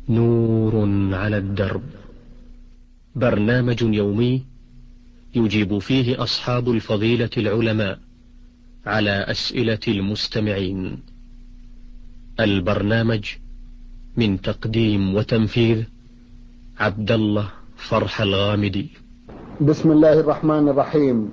نور على الدرب، برنامج يومي يجيب فيه أصحاب الفضيلة العلماء على أسئلة المستمعين. البرنامج من تقديم وتنفيذ عبد الله فرح الغامدي. بسم الله الرحمن الرحيم.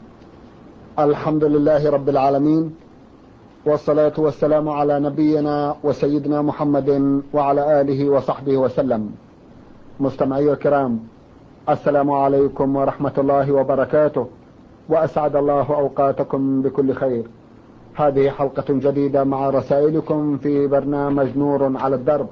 الحمد لله رب العالمين، والصلاة والسلام على نبينا وسيدنا محمد وعلى آله وصحبه وسلم. مستمعي الكرام، السلام عليكم ورحمة الله وبركاته، وأسعد الله أوقاتكم بكل خير. هذه حلقة جديدة مع رسائلكم في برنامج نور على الدرب.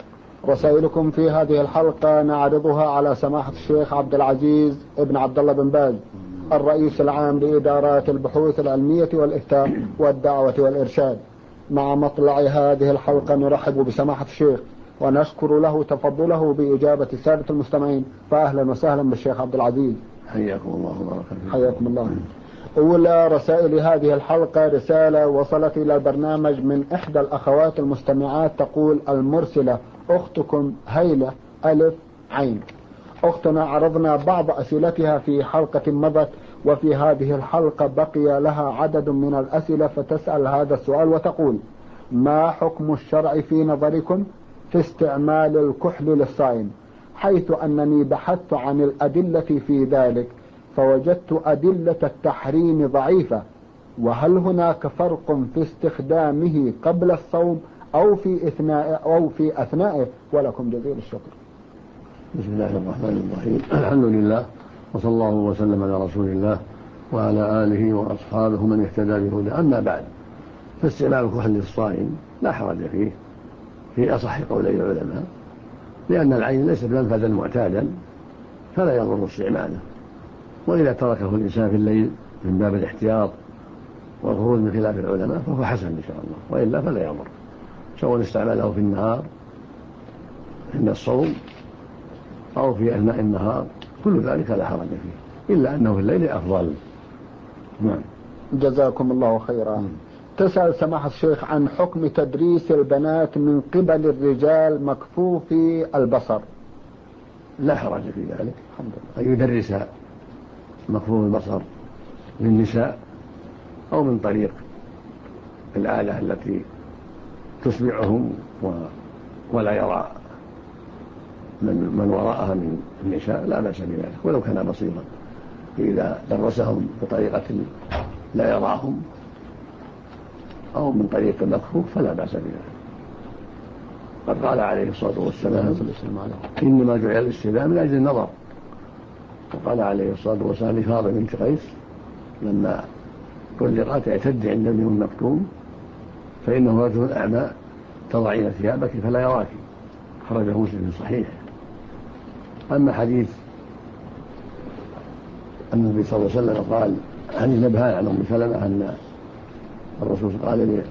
رسائلكم في هذه الحلقة نعرضها على سماحة الشيخ عبد العزيز ابن عبد الله بن باز، الرئيس العام لإدارات البحوث العلمية والإفتاء والدعوة والإرشاد. مع مطلع هذه الحلقة نرحب بسماحة الشيخ ونشكر له تفضله بإجابة السادة المستمعين، فأهلا وسهلا بالشيخ عبد العزيز. حياكم الله وبارك فيكم. حياكم الله. أولى رسائل هذه الحلقة رسالة وصلت إلى البرنامج من إحدى الأخوات المستمعات، تقول المرسلة أختكم هيلة ألف عين. أختنا عرضنا بعض أسئلتها في حلقة مضت، وفي هذه الحلقة بقي لها عدد من الأسئلة، فتسأل هذا السؤال وتقول: ما حكم الشرع في نظركم في استعمال الكحل للصائم، حيث أنني بحثت عن الأدلة في ذلك فوجدت أدلة التحريم ضعيفة، وهل هناك فرق في استخدامه قبل الصوم أو في أثنائه؟ ولكم جزيل الشكر. بسم الله الرحمن الرحيم. الحمد لله، وصلى الله وسلم على رسول الله وعلى آله وأصحابه من اهتدى بهداه. أما بعد، فاستعمال الكحل للصائم لا حرج فيه في أصح قولي العلماء، لأن العين ليست منفذا معتادا فلا يضر استعماله، وإذا تركه الإنسان في الليل من باب الاحتياط والخروج من خلاف العلماء فهو حسن إن شاء الله، وإلا فلا يضر، سواء استعمله في النهار عند الصوم أو في أثناء النهار، كل ذلك لا حرج فيه، إلا أنه في الليل أفضل. نعم. جزاكم الله خيرا. تسأل سماحة الشيخ عن حكم تدريس البنات من قبل الرجال مكفوفي البصر. لا حرج في ذلك، أن يدرس مكفوف البصر للنساء أو من طريق الآلة التي تسمعهم ولا يرى من وراءها من النساء، لا بأس بذلك ولو كان بصيرا. إذا درسهم بطريقة لا يراهم أو من طريق المكفوف فلا بأس بذلك. قد قال عليه الصلاة والسلام: إنما جعل الاستئذان من أجل النظر. وقال عليه الصلاة والسلام لفاطمة بنت قيس لما رزقت: اعتد عند ابن مكتوم فإنه رجل أعمى تضعين ثيابك فلا يراك. خرجه مسلم صحيح. أما حديث أن النبي صلى الله عليه وسلم قال عن النبهان عن أم سلمة أن الرسول قال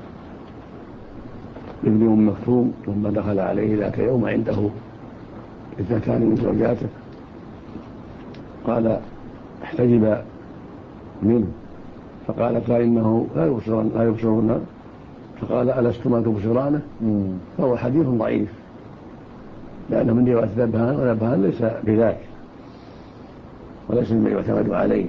لابن أم مكتوم ثم دخل عليه ذاك يوم عنده اثنتان من زوجاته، قال: احتجب منه، فقالت: إنه لا يبصرنا، فقال: ألستما تبصرانه؟ فهو حديث ضعيف، لأنه من رواية نبهان، ونبهان ليس بذاك وليس مما يعتمد عليه،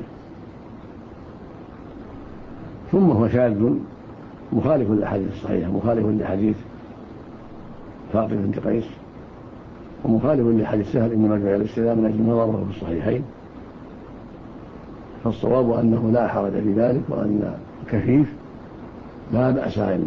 ثم هو شاذ مخالف للأحاديث الصحيحة، مخالف لحديث فاطمة بنت قيس، ومخالف لحديث سهل إنما جعل الاستئذان من أجل النظر في الصحيحين. فالصواب أنه لا حرج في ذلك، وأن الكفيف لا بأس أن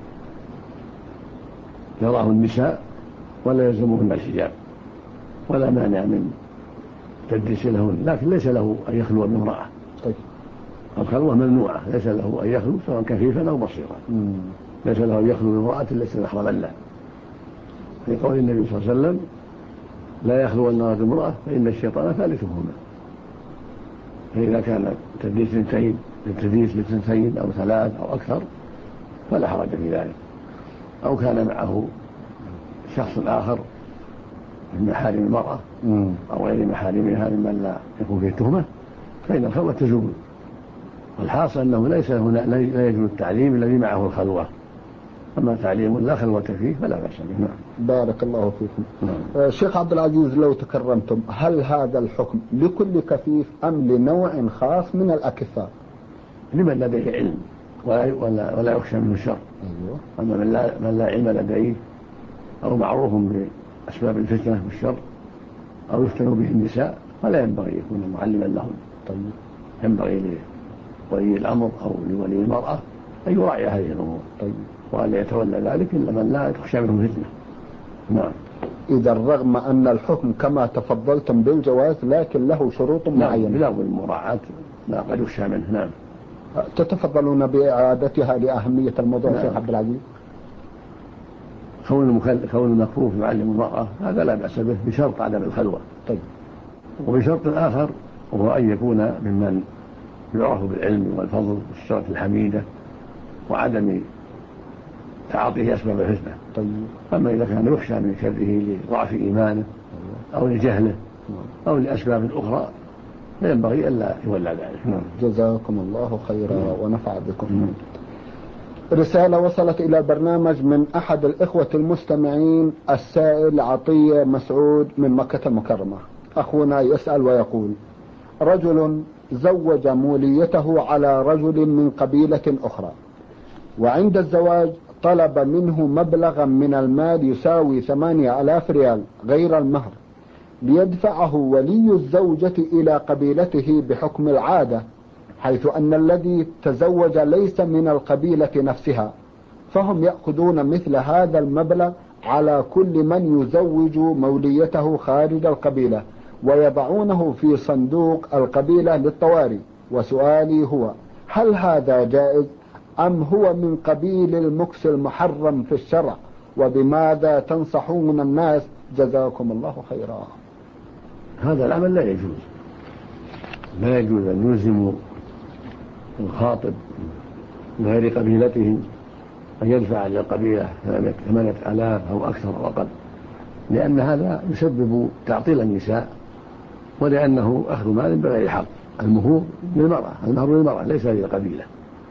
يراه النساء ولا يلزمهن الحجاب، ولا مانع من تدريس لهن، لكن ليس له أن يخلو بامرأة. الخلوة ممنوعة، ليس له أن يخلو سواء كفيفا أو بصيرا، ليس له أن يخلو بامرأة ليس محرما له، في قول النبي صلى الله عليه وسلم: لا يخلو النار بامرأة فإن الشيطان ثالثهما. فإذا كان تدريس لاثنتين أو ثلاث أو أكثر فلا حرج في ذلك، أو كان معه شخص آخر من محارم المرأة أو غير محارمها ممن لا يكون فيه تهمة، فإن الخلوة تزول. والحاصل أنه ليس هنا لا يجوز التعليم الذي معه الخلوة، أما تعليم لا خلوة فيه فلا بأس به. نعم. بارك الله فيكم. نعم. شيخ عبد العزيز، لو تكرمتم، هل هذا الحكم لكل كفيف أم لنوع خاص من الأكفاء؟ لمن لديه علم ولا يخشى منه الشر. أيوه. أما من لا علم لديه أو معروف بأسباب الفتنة والشر أو يفتن به النساء فلا ينبغي يكون معلما لهم. طيب. ينبغي لولي الأمر أو لولي المرأة أن يراعي هذه الأمور. طيب. وأن يتولى ذلك إلا من لا تخشى منه فتنة. نعم. إذا رغم أن الحكم كما تفضلتم بالجواز لكن له شروط معينة. لا بالمراعاة ما قد يخشى منه. نعم. تتفضلون بإعادتها لأهمية الموضوع. نعم. شيخ عبد العزيز، كون المكفوف يعلم المرأة هذا لا بأس به بشرط عدم الخلوة. طيب. وبشرط آخر وهو أن يكون ممن يعرف بالعلم والفضل والصفات الحميدة وعدم تعاطيه أسباب الفتنة. طيب. أما إذا كان يخشى من شره لضعف إيمانه أو لجهله أو لأسباب أخرى فينبغي ألا يولى ذلك. جزاكم الله خيرا ونفع بكم. رسالة وصلت إلى البرنامج من أحد الإخوة المستمعين السائل عطية مسعود من مكة المكرمة. أخونا يسأل ويقول: رجل زوج موليته على رجل من قبيلة أخرى، وعند الزواج طلب منه مبلغا من المال يساوي 8,000 ريال غير المهر ليدفعه ولي الزوجة إلى قبيلته بحكم العادة، حيث أن الذي تزوج ليس من القبيلة نفسها، فهم يأخذون مثل هذا المبلغ على كل من يزوج موليته خارج القبيلة ويضعونه في صندوق القبيلة للطوارئ. وسؤالي هو: هل هذا جائز أم هو من قبيل المكس المحرم في الشرع؟ وبماذا تنصحون الناس؟ جزاكم الله خيرا. هذا العمل لا يجوز. لا يجوز أن يلزم الخاطب من غير قبيلته أن يدفع للقبيلة 8,000 أو أكثر أو أقل، لأن هذا يسبب تعطيل النساء ولأنه أخذ مال بغير حق. المهور للمرأة ليس للقبيلة،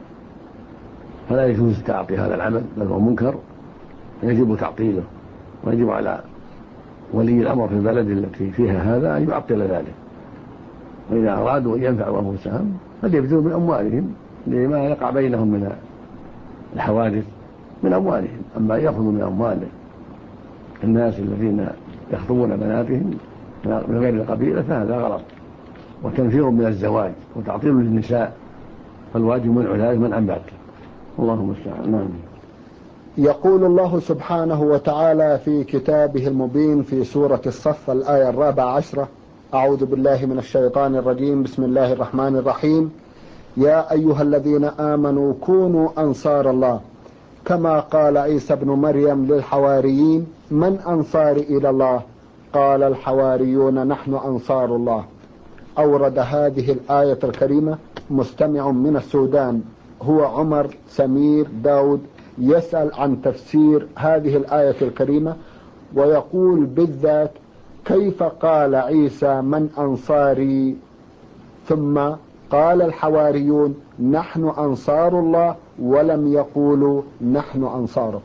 فلا يجوز تعطي هذا العمل، بل هو منكر يجب تعطيله، ويجب على ولي الأمر في البلد التي فيها هذا أن يعطل ذلك. وإذا أرادوا أن ينفعوا أنفسهم فليبذلوا من أموالهم لما يقع بينهم من الحوادث من أموالهم. أما يأخذوا من أموال الناس الذين يخطبون بناتهم من غير القبيلة فهذا غلط وتنفير من الزواج وتعطيل للنساء، فالواجب منع ذلك منعا باتا. اللهم المستعان. نعم. يقول الله سبحانه وتعالى في كتابه المبين في سورة الصف الآية 14: أعوذ بالله من الشيطان الرجيم، بسم الله الرحمن الرحيم: يا أيها الذين آمنوا كونوا أنصار الله كما قال عيسى ابن مريم للحواريين: من أنصار إلى الله؟ قال الحواريون نحن أنصار الله. أورد هذه الآية الكريمة مستمع من السودان، هو عمر سمير داود، يسأل عن تفسير هذه الآية الكريمة ويقول بالذات: كيف قال عيسى من أنصاري ثم قال الحواريون نحن أنصار الله ولم يقولوا نحن أنصارك؟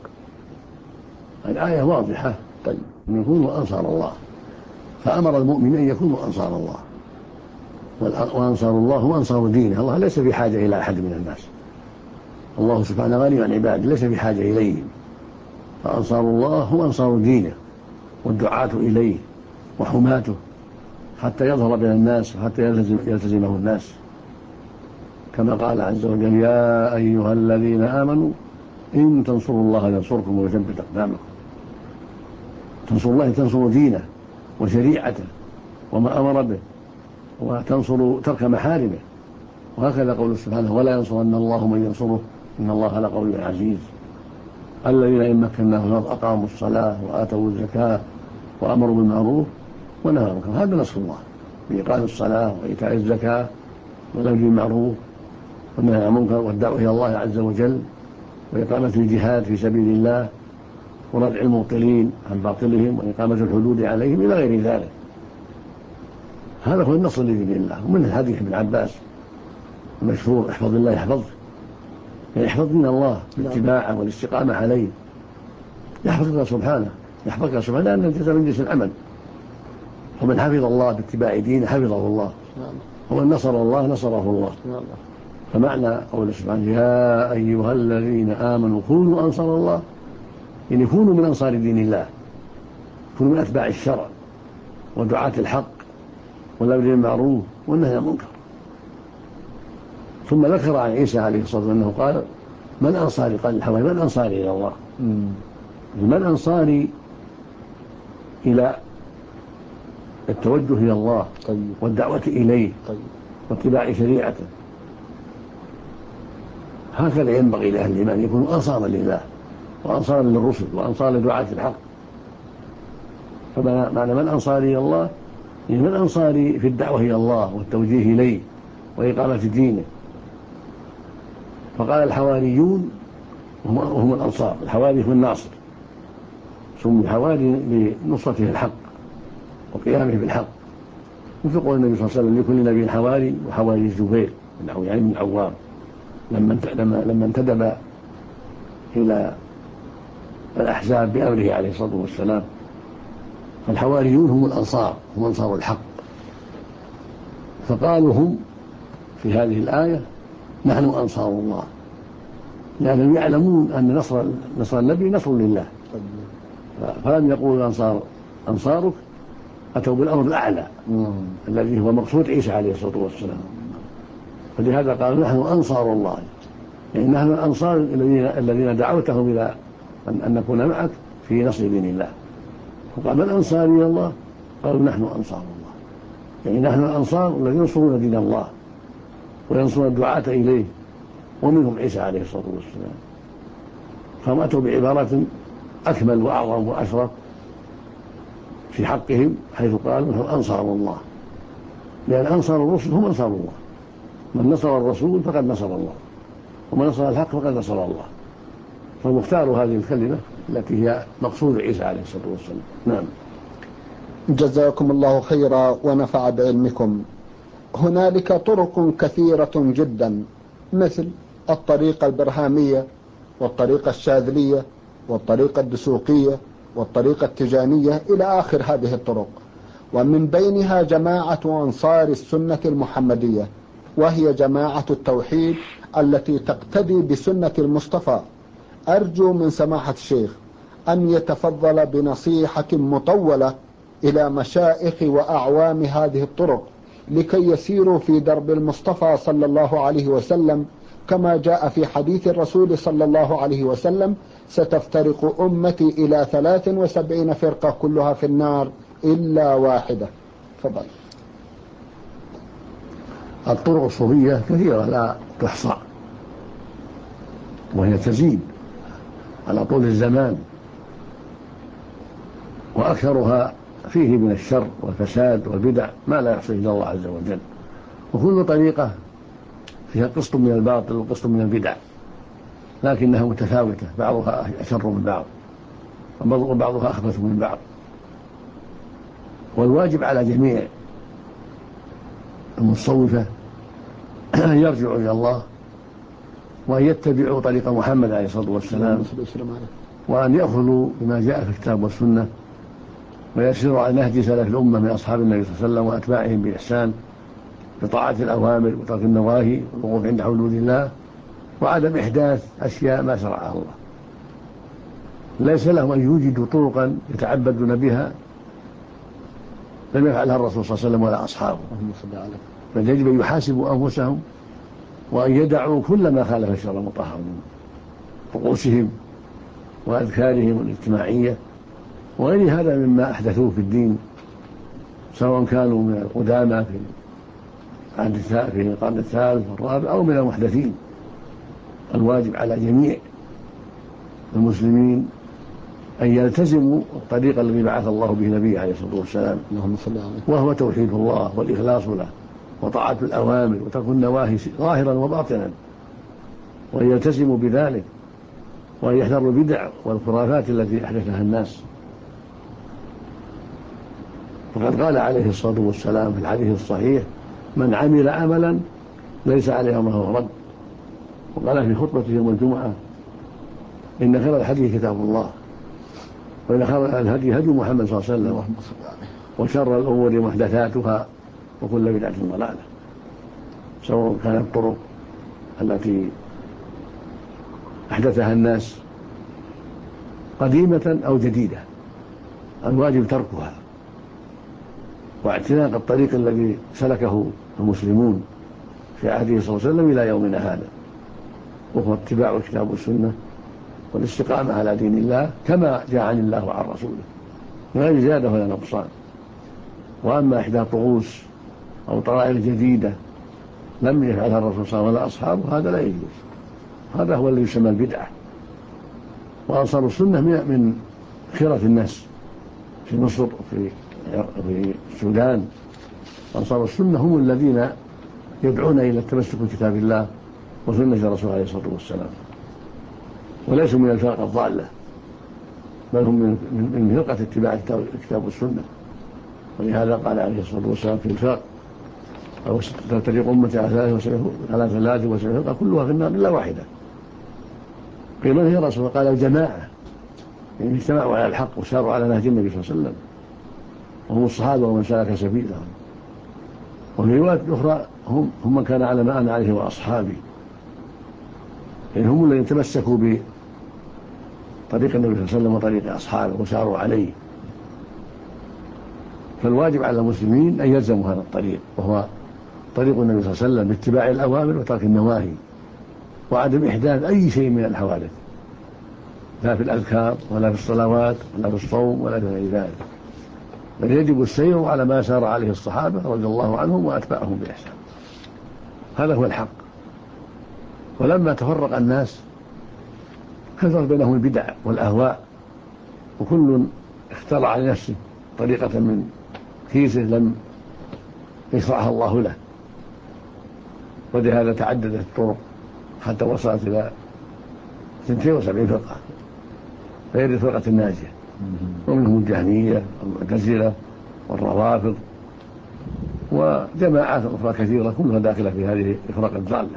الآية واضحة. طيب. أن يكونوا أنصار الله، فأمر المؤمن أن يكونوا أنصار الله، وأنصار الله هو أنصار دينه. الله ليس بحاجة إلى أحد من الناس، الله سبحانه غني عن عباده ليس بحاجة إليهم، فأنصار الله هو أنصار دينه والدعاة إليه وحماته حتى يظهر بين الناس وحتى يلتزمه الناس، كما قال عز وجل: يا أيها الذين آمنوا إن تنصروا الله ينصركم ويثبت أقدامكم. تنصر الله تنصر دينه وشريعته وما أمر به، وتنصر ترك محارمه. وهكذا قول سبحانه: ولا ينصرن الله من ينصره إن الله لقوي عزيز. الذين إن مكناهم في الأرض أقاموا الصلاة وآتوا الزكاة وأمروا بالمعروف ونهوا عن المنكر. هذا نصر الله بإقام الصلاة وإيتاء الزكاة والأمر بالمعروف والنهي عن المنكر والدعوة إلى الله عز وجل وإقامة الجهاد في سبيل الله وردع المبطلين عن باطلهم وإقامة الحدود عليهم إلى غير ذلك. هذا هو النصر لدين الله. ومن حديث ابن عباس المشهور: احفظ الله يحفظك، يعني يحفظ من الله الاتباع والاستقامة عليه، يحفظك سبحانه لأن الجزاء من جنس العمل. ومن حفظ الله باتباع دينه حفظه الله، ومن نصر الله نصره الله. فمعنى قوله سبحانه يا أيها الذين آمنوا كونوا أنصار الله، يعني كونوا من أنصار دين الله، كونوا من أتباع الشرع ودعاة الحق والأمر بالمعروف والنهي عن المنكر. ثم ذكر عن عيسى عليه الصلاة والسلام أنه قال من أنصاري؟ قال الحواري من أنصاري إلى الله؟ من أنصاري إلى التوجه إلى الله والدعوة إليه واتباع شريعته. هكذا ينبغي لأهل الإيمان يكونوا أنصارا لله وأنصارا للرسل وأنصارا لدعاة الحق. فمعنى من أنصاري إلى الله يعني من أنصاري في الدعوة إلى الله والتوجيه إليه وإقامة دينه. فقال الحواريون وهم الأنصار، الحواري هو الناصر، سموا الحواري لنصرته الحق وقيامه بالحق. وفي قول النبي صلى الله عليه وسلم لكل نبي حواري، وحواري الزبير يعني من العوام لما انتدب إلى الأحزاب بأمره عليه الصلاة والسلام. فالحواريون هم الأنصار، هم أنصار الحق. فقالوا هم في هذه الآية نحن أنصار الله، لأنهم يعلمون أن نصر النبي نصر لله، فلم يقولوا الأنصار أنصارك، أتوا بالأمر الأعلى الذي هو مقصود عيسى عليه الصلاة والسلام. فلهذا قالوا نحن أنصار الله، يعني نحن الأنصار الذين دعوتهم إلى أن نكون معك في نصر دين الله. وقال من أنصاري إلى الله؟ قالوا نحن أنصار الله، يعني نحن الأنصار الذين ينصرون دين الله وينصرون الدعاة إليه، ومنهم عيسى عليه الصلاة والسلام. فهم أتوا بعبارة أكمل وأعظم وأشرف في حقهم، حيث قالوا نحن أنصار الله، لأن أنصار الرسل هم أنصار الله. من نصر الرسول فقد نصر الله، ومن نصر الحق فقد نصر الله. فمختار هذه الكلمة التي هي مقصود عيسى عليه الصلاة والسلام. نعم. جزاكم الله خيرا ونفع بعلمكم. هنالك طرق كثيرة جدا، مثل الطريقة البرهامية والطريقة الشاذلية والطريقة الدسوقية والطريقة التجانية إلى آخر هذه الطرق، ومن بينها جماعة أنصار السنة المحمدية، وهي جماعة التوحيد التي تقتدي بسنة المصطفى. أرجو من سماحة الشيخ أن يتفضل بنصيحة مطولة إلى مشائخ وأعوام هذه الطرق لكي يسيروا في درب المصطفى صلى الله عليه وسلم، كما جاء في حديث الرسول صلى الله عليه وسلم: ستفترق أمتي إلى 73 فرقة كلها في النار إلا واحدة. تفضل. الطرق الصوفية كثيرة لا تحصى، وهي تزيد على طول الزمان، وأكثرها فيه من الشر والفساد والبدع ما لا يحصيه إلا الله عز وجل. وكل طريقة فيها قسط من الباطل وقسط من البدع، لكنها متفاوتة، بعضها أشر من بعض وبعضها أخبث من بعض. والواجب على جميع المتصوفة أن يرجعوا إلى الله وأن يتبعوا طريق محمد عليه الصلاة والسلام، وأن يأخذوا بما جاء في الكتاب والسنة، ويسيروا على نهج سلف الأمة من أصحاب النبي صلى الله عليه وسلم وأتباعهم بإحسان، بطاعة الأوامر وترك النواهي والوقوف عند حدود الله، وعدم إحداث أشياء ما شرعها الله. ليس لهم أن يوجدوا طرقا يتعبدون بها لم يفعلها الرسول صلى الله عليه وسلم ولا أصحابه، بل يجب أن يحاسبوا أنفسهم وأن يدعوا كل ما خالف الشرع المطهر من طقوسهم وأذكارهم الاجتماعية وغير هذا مما أحدثوه في الدين، سواء كانوا من القدامى في القرن الثالث والرابع أو من المحدثين. الواجب على جميع المسلمين أن يلتزموا الطريق الذي بعث الله به نبيه عليه الصلاة والسلام، وهو توحيد الله والإخلاص له وطاعة الأوامر وترك النواهي ظاهرا وباطنا، وأن يلتزموا بذلك، وأن يحذروا البدع والخرافات التي أحدثها الناس. فقد قال عليه الصلاة والسلام في الحديث الصحيح: من عمل عملا ليس عليه أمره رد. وقال في خطبته يوم الجمعة: إن خير الحديث كتاب الله، وإن خير الهدي هدي محمد صلى الله عليه وسلم، وشر الأمور محدثاتها، وكل بدعة ضلالة، سواء كانت الطرق التي أحدثها الناس قديمة أو جديدة، الواجب تركها واعتناق الطريق الذي سلكه المسلمون في عهده صلى الله عليه وسلم إلى يومنا هذا، وهو اتباع الكتاب والسنة والاستقامة على دين الله كما جاء عن الله وعن رسوله من غير زيادة ولا نقصان. وأما إحداث طقوس أو طرائق جديدة لم يفعلها الرسول صلى الله عليه وسلم ولا أصحابه هذا لا يجوز، هذا هو الذي يسمى البدعة. وأنصار السنة من خيرة الناس في مصر وفي السودان. أنصار السنة هم الذين يدعون إلى التمسك بكتاب الله وسنة الرسول عليه الصلاة والسلام، وليسوا من الفرق الضالة، بل هم من فرقة اتباع الكتاب والسنة. ولهذا قال عليه الصلاة والسلام في الفرق: أو تفترق أمتي على 73 فرقة كلها في النار إلا واحدة. قيل: من هي رسول؟ قال: الجماعة، يعني اجتمعوا على الحق وساروا على نهج النبي صلى الله عليه وسلم، وهم الصحابة ومن سلك سبيلهم. وفي رواية أخرى: هم من كان على ما أنا عليه وأصحابي، يعني هم الذين تمسكوا بطريق النبي صلى الله عليه وسلم وطريق أصحابه وساروا عليه. فالواجب على المسلمين أن يلزموا هذا الطريق، وهو طريق النبي صلى الله عليه وسلم باتباع الأوامر وترك النواهي، وعدم إحداث أي شيء من الحوادث، لا في الأذكار ولا في الصلوات ولا في الصوم ولا في غير ذلك، بل يجب السير على ما سار عليه الصحابة رضي الله عنهم وأتباعهم بإحسان. هذا هو الحق. ولما تفرق الناس كثر بينهم البدع والأهواء، وكل اخترع لنفسه طريقة من كيسه لم يشرعها الله له، ولهذا تعددت الطرق حتى وصلت إلى 72 فرقة غير الفرقة الناجية، ومنهم الجهمية والمعتزلة والروافض وجماعات أخرى كثيرة كلها داخلة في هذه الفرق الضالة.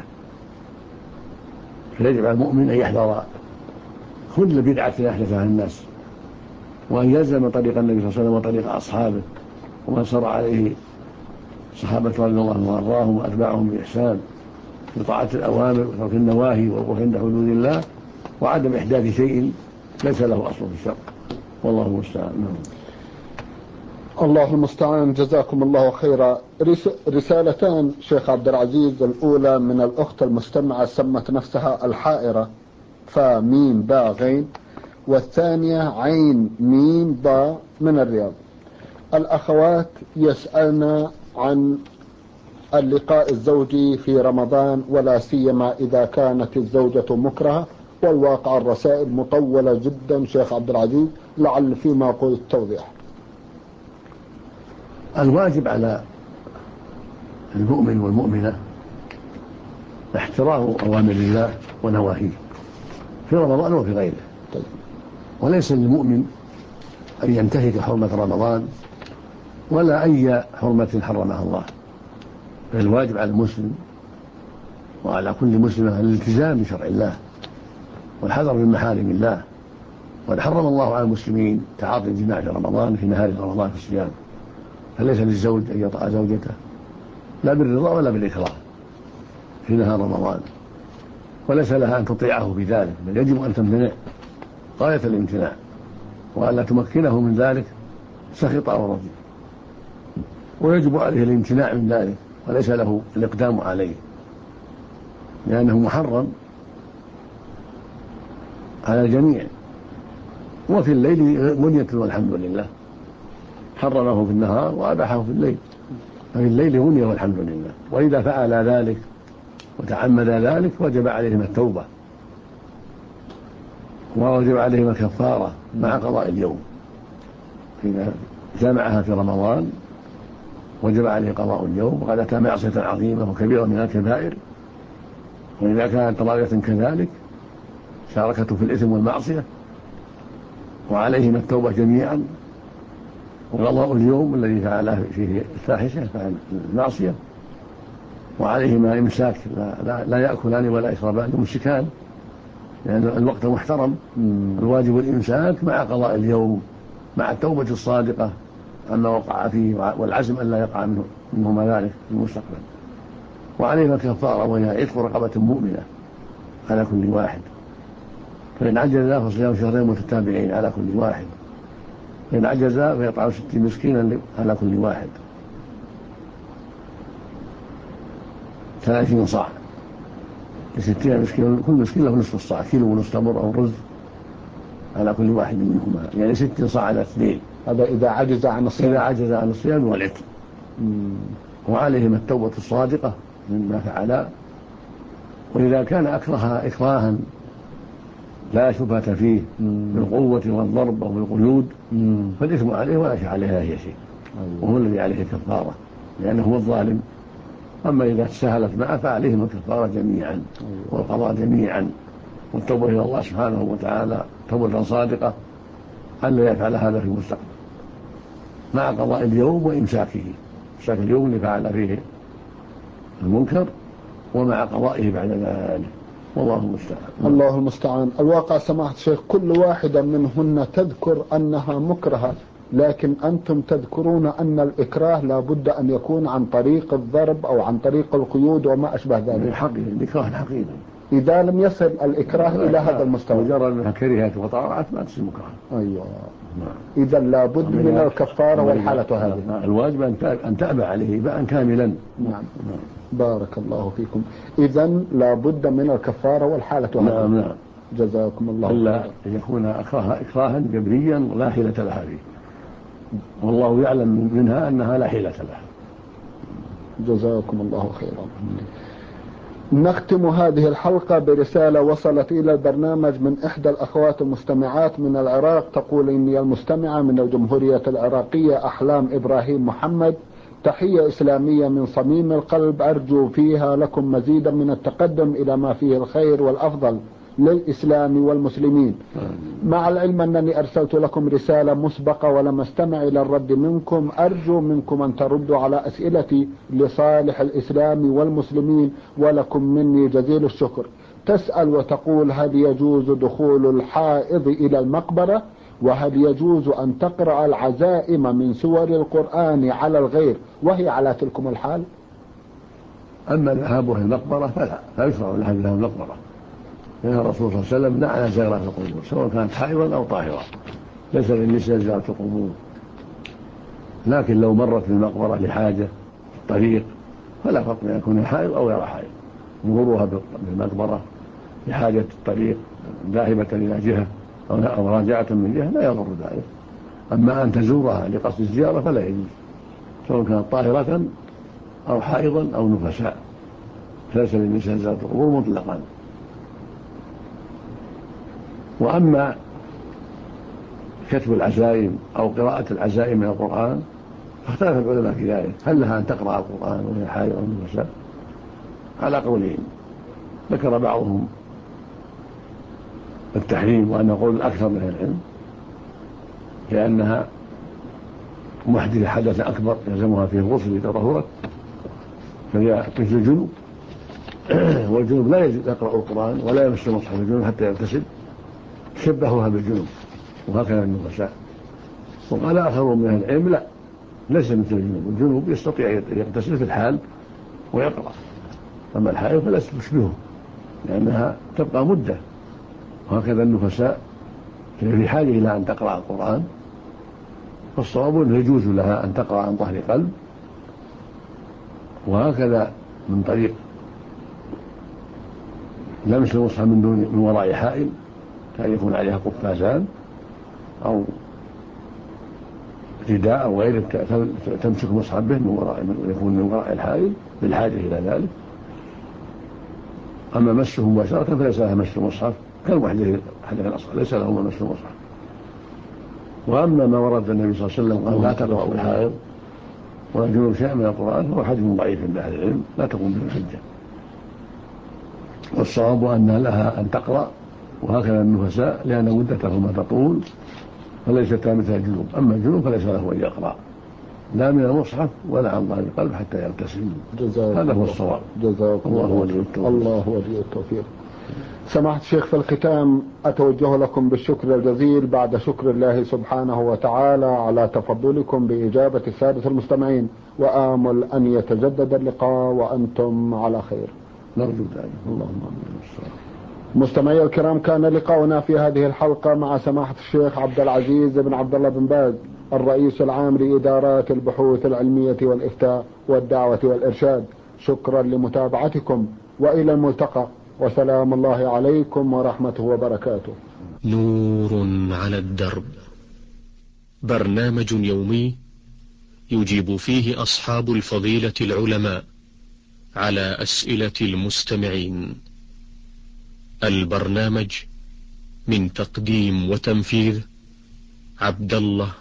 فيجب على المؤمن أن يحذر كل بدعة أحدثها الناس، وأن يلزم طريق النبي صلى الله عليه وسلم وطريق أصحابه ومن سار عليه صحابة رضي الله عنهم وأرضاهم وأتباعهم بإحسان بطاعة الأوامر وترك النواهي والوقوف عند حدود الله، وعدم إحداث شيء ليس له أصل في الشرع، والله المستعان. الله المستعان. جزاكم الله خيرا. رسالتان شيخ عبد العزيز، الأولى من الأخت المستمعة سمت نفسها الحائرة فميم باء غين، والثانية عين ميم باء من الرياض. الأخوات يسألن عن اللقاء الزوجي في رمضان، ولا سيما إذا كانت الزوجة مكرهة، والواقع الرسائل مطولة جدا شيخ عبد العزيز، لعل فيما أقول التوضيح. الواجب على المؤمن والمؤمنة احترام أوامر الله ونواهيه في رمضان وفي غيره. وليس للمؤمن أن ينتهك حرمة رمضان ولا أي حرمة حرمها الله، فالواجب على المسلم وعلى كل مسلمة الالتزام بشرع الله والحذر من محارم الله. وقد حرم الله على المسلمين تعاطي الجماع في رمضان في نهار رمضان في الصيام، فليس للزوج أن يطأ زوجته لا بالرضا ولا بالإكراه في نهار رمضان، وليس لها أن تطيعه في ذلك، بل يجب أن تمتنع غاية الامتناع، وألا تمكنه من ذلك سخط أو رضي، ويجب عليه الامتناع من ذلك وليس له الإقدام عليه، لأنه محرم على الجميع. وفي الليل غنية والحمد لله، حرمه في النهار وأباحه في الليل، ففي الليل غنية والحمد لله. وإذا فعل ذلك وتعمد ذلك وجب عليهما التوبة، ووجب عليهما الكفارة مع قضاء اليوم. إذا جمعها في رمضان وجب عليه قضاء اليوم، وقد أتى معصية عظيمة وكبيرة من الكبائر، وإذا كانت راوية كذلك شاركته في الإثم والمعصية، وعليهما التوبة جميعا وقضاء اليوم الذي فعل فيه الفاحشة فعل المعصية، وعليهما إمساك لا يأكلان ولا يشربان، يمسكان لأن يعني الوقت محترم. الواجب الإمساك مع قضاء اليوم مع التوبة الصادقة عما وقع فيه والعزم أن لا يقع منهما ذلك في المستقبل. وعليهما كفارة وهي عتق رقبة مؤمنة على كل واحد، فإن عجز فصيام شهرين متتابعين على كل واحد، فإن عجز فيطعم 60 مسكينا على كل واحد 30 صاع، 60 مسكين، كل مسكين له نصف الصاع، كيلو ونصف تمر أو رز على كل واحد منهما، يعني 60 صاع على 2. هذا إذا عجز عن الصيام. إذا عجز عن الصيام والعتق. وعليهما التوبة الصادقة مما فعلا. وإذا كان أكرها إكراها لا شبهة فيه بالقوة والضرب أو بالقيود فالإثم عليه ولا شيء عليها هي شيء، وهو الذي عليه كفارة لأنه هو الظالم. أما إذا تساهلت معه فعليهم الكفارة جميعا والقضاء جميعا والتوبة إلى الله سبحانه وتعالى توبة صادقة أن لا يفعل هذا في المستقبل مع قضاء اليوم وإمساكه، إمساك اليوم اللي فعل فيه المنكر ومع قضائه بعد ذلك، والله المستعان. الله المستعان. الواقع سماحة الشيخ كل واحدة منهن تذكر أنها مكرهة، لكن أنتم تذكرون أن الإكراه لا بد أن يكون عن طريق الضرب أو عن طريق القيود وما أشبه ذلك. الإكراه حقيقي إذا لم يصل الإكراه إلى هذا المستوى مجرد أنها كرهت وطاعت ما تصير مكرها. أيوة. إذا لا بد من الكفارة والحالة هذه. الواجب أن تأبى عليه باء كاملا. نعم. بارك الله فيكم. إذا لا بد من الكفارة والحالة هذه. نعم. جزاكم الله إلا أن يكون إكراها جبريا لا حيلة لها فيه، والله يعلم منها أنها لا حيلة لها. جزاكم الله خيرا. نختم هذه الحلقة برسالة وصلت إلى البرنامج من إحدى الأخوات المستمعات من العراق، تقول إني المستمعة من الجمهورية العراقية أحلام إبراهيم محمد، تحية إسلامية من صميم القلب، أرجو فيها لكم مزيدا من التقدم إلى ما فيه الخير والأفضل للإسلام والمسلمين. مع العلم أنني أرسلت لكم رسالة مسبقة ولم أستمع إلى الرد منكم، أرجو منكم أن تردوا على أسئلتي لصالح الإسلام والمسلمين، ولكم مني جزيل الشكر. تسأل وتقول هل يجوز دخول الحائض إلى المقبرة؟ وهل يجوز أن تقرأ العزائم من سور القرآن على الغير وهي على تلكم الحال؟ أما ذهابها المقبرة فلا يشرع لها ذهاب المقبرة، لأن الرسول صلى الله عليه وسلم نهى عن زيارة القبور سواء كانت حائضا أو طاهرة، ليس للنساء زيارة القبور. لكن لو مرت بالمقبرة لحاجة طريق فلا فرق بين يكون حائض أو غير حائض، مرورها بالمقبرة لحاجة الطريق ذاهبة إلى جهة أو راجعة من جهة لا يضر ذلك. أما أن تزورها لقصد الزيارة فلا يجوز، سواء كانت طاهرة أو حائضا أو نفساء، ليس للنساء زيارة القبور مطلقا. وأما كتب العزائم أو قراءة العزائم من القرآن فاختلف العلماء في ذلك، هل لها أن تقرأ القرآن وهي حائض أو نفساء؟ على قولين، ذكر بعضهم التحريم وأن قول الأكثر من العلم لأنها محدثة حدث أكبر يلزمها فيه الغسل إذا طهرت، فهي مثل الجنوب، والجنوب لا يجوز يقرأ القرآن ولا يمس مصحف الجنوب حتى يغتسل، شبهوها بالجنوب وهكذا النفساء. وقال آخرون من العلم لا، ليس مثل الجنوب، الجنوب يستطيع يغتسل في الحال ويقرأ، أما الحائض فلا تشبهه لأنها تبقى مدة، وهكذا النفساء في حاجة إلى أن تقرأ القرآن، فالصواب أنه يجوز لها أن تقرأ عن ظهر قلب، وهكذا من طريق لمس المصحف من وراء حائل كان يكون عليها قفازان أو رداء أو غيره تمسك المصحف به يكون من وراء الحائل بالحاجة إلى ذلك. أما مسه مباشرة فليس لها مس المصحف كالمحدث الأصغر، ليس له مس المصحف. وأما ما ورد النبي صلى الله عليه وسلم قال لا تقرأوا الحائض والجنوب شيئا من القرآن فهو حديث ضعيف عند أهل العلم لا تقوم به الحجة، والصواب أن لها أن تقرأ، وهكذا النفساء لأن مدتهما تطول فليست مثل الجنوب، أما الجنوب فليس له أن يقرأ لا من المصحف ولا عن ظهر القلب حتى يغتسل. هذا هو الصواب. جزاكم الله ولي التوفيق. الله ولي التوفيق. سماحة الشيخ، في الختام أتوجه لكم بالشكر الجزيل بعد شكر الله سبحانه وتعالى على تفضلكم بإجابة السادة المستمعين، وآمل أن يتجدد اللقاء وأنتم على خير. نرجو ذلك. اللهم آمين. مستمعي الكرام، كان لقاؤنا في هذه الحلقة مع سماحة الشيخ عبد العزيز بن عبد الله بن باز، الرئيس العام لإدارات البحوث العلمية والإفتاء والدعوة والإرشاد. شكرا لمتابعتكم، وإلى الملتقى، وسلام الله عليكم ورحمته وبركاته. نور على الدرب، برنامج يومي يجيب فيه أصحاب الفضيلة العلماء على أسئلة المستمعين. البرنامج من تقديم وتنفيذ عبد الله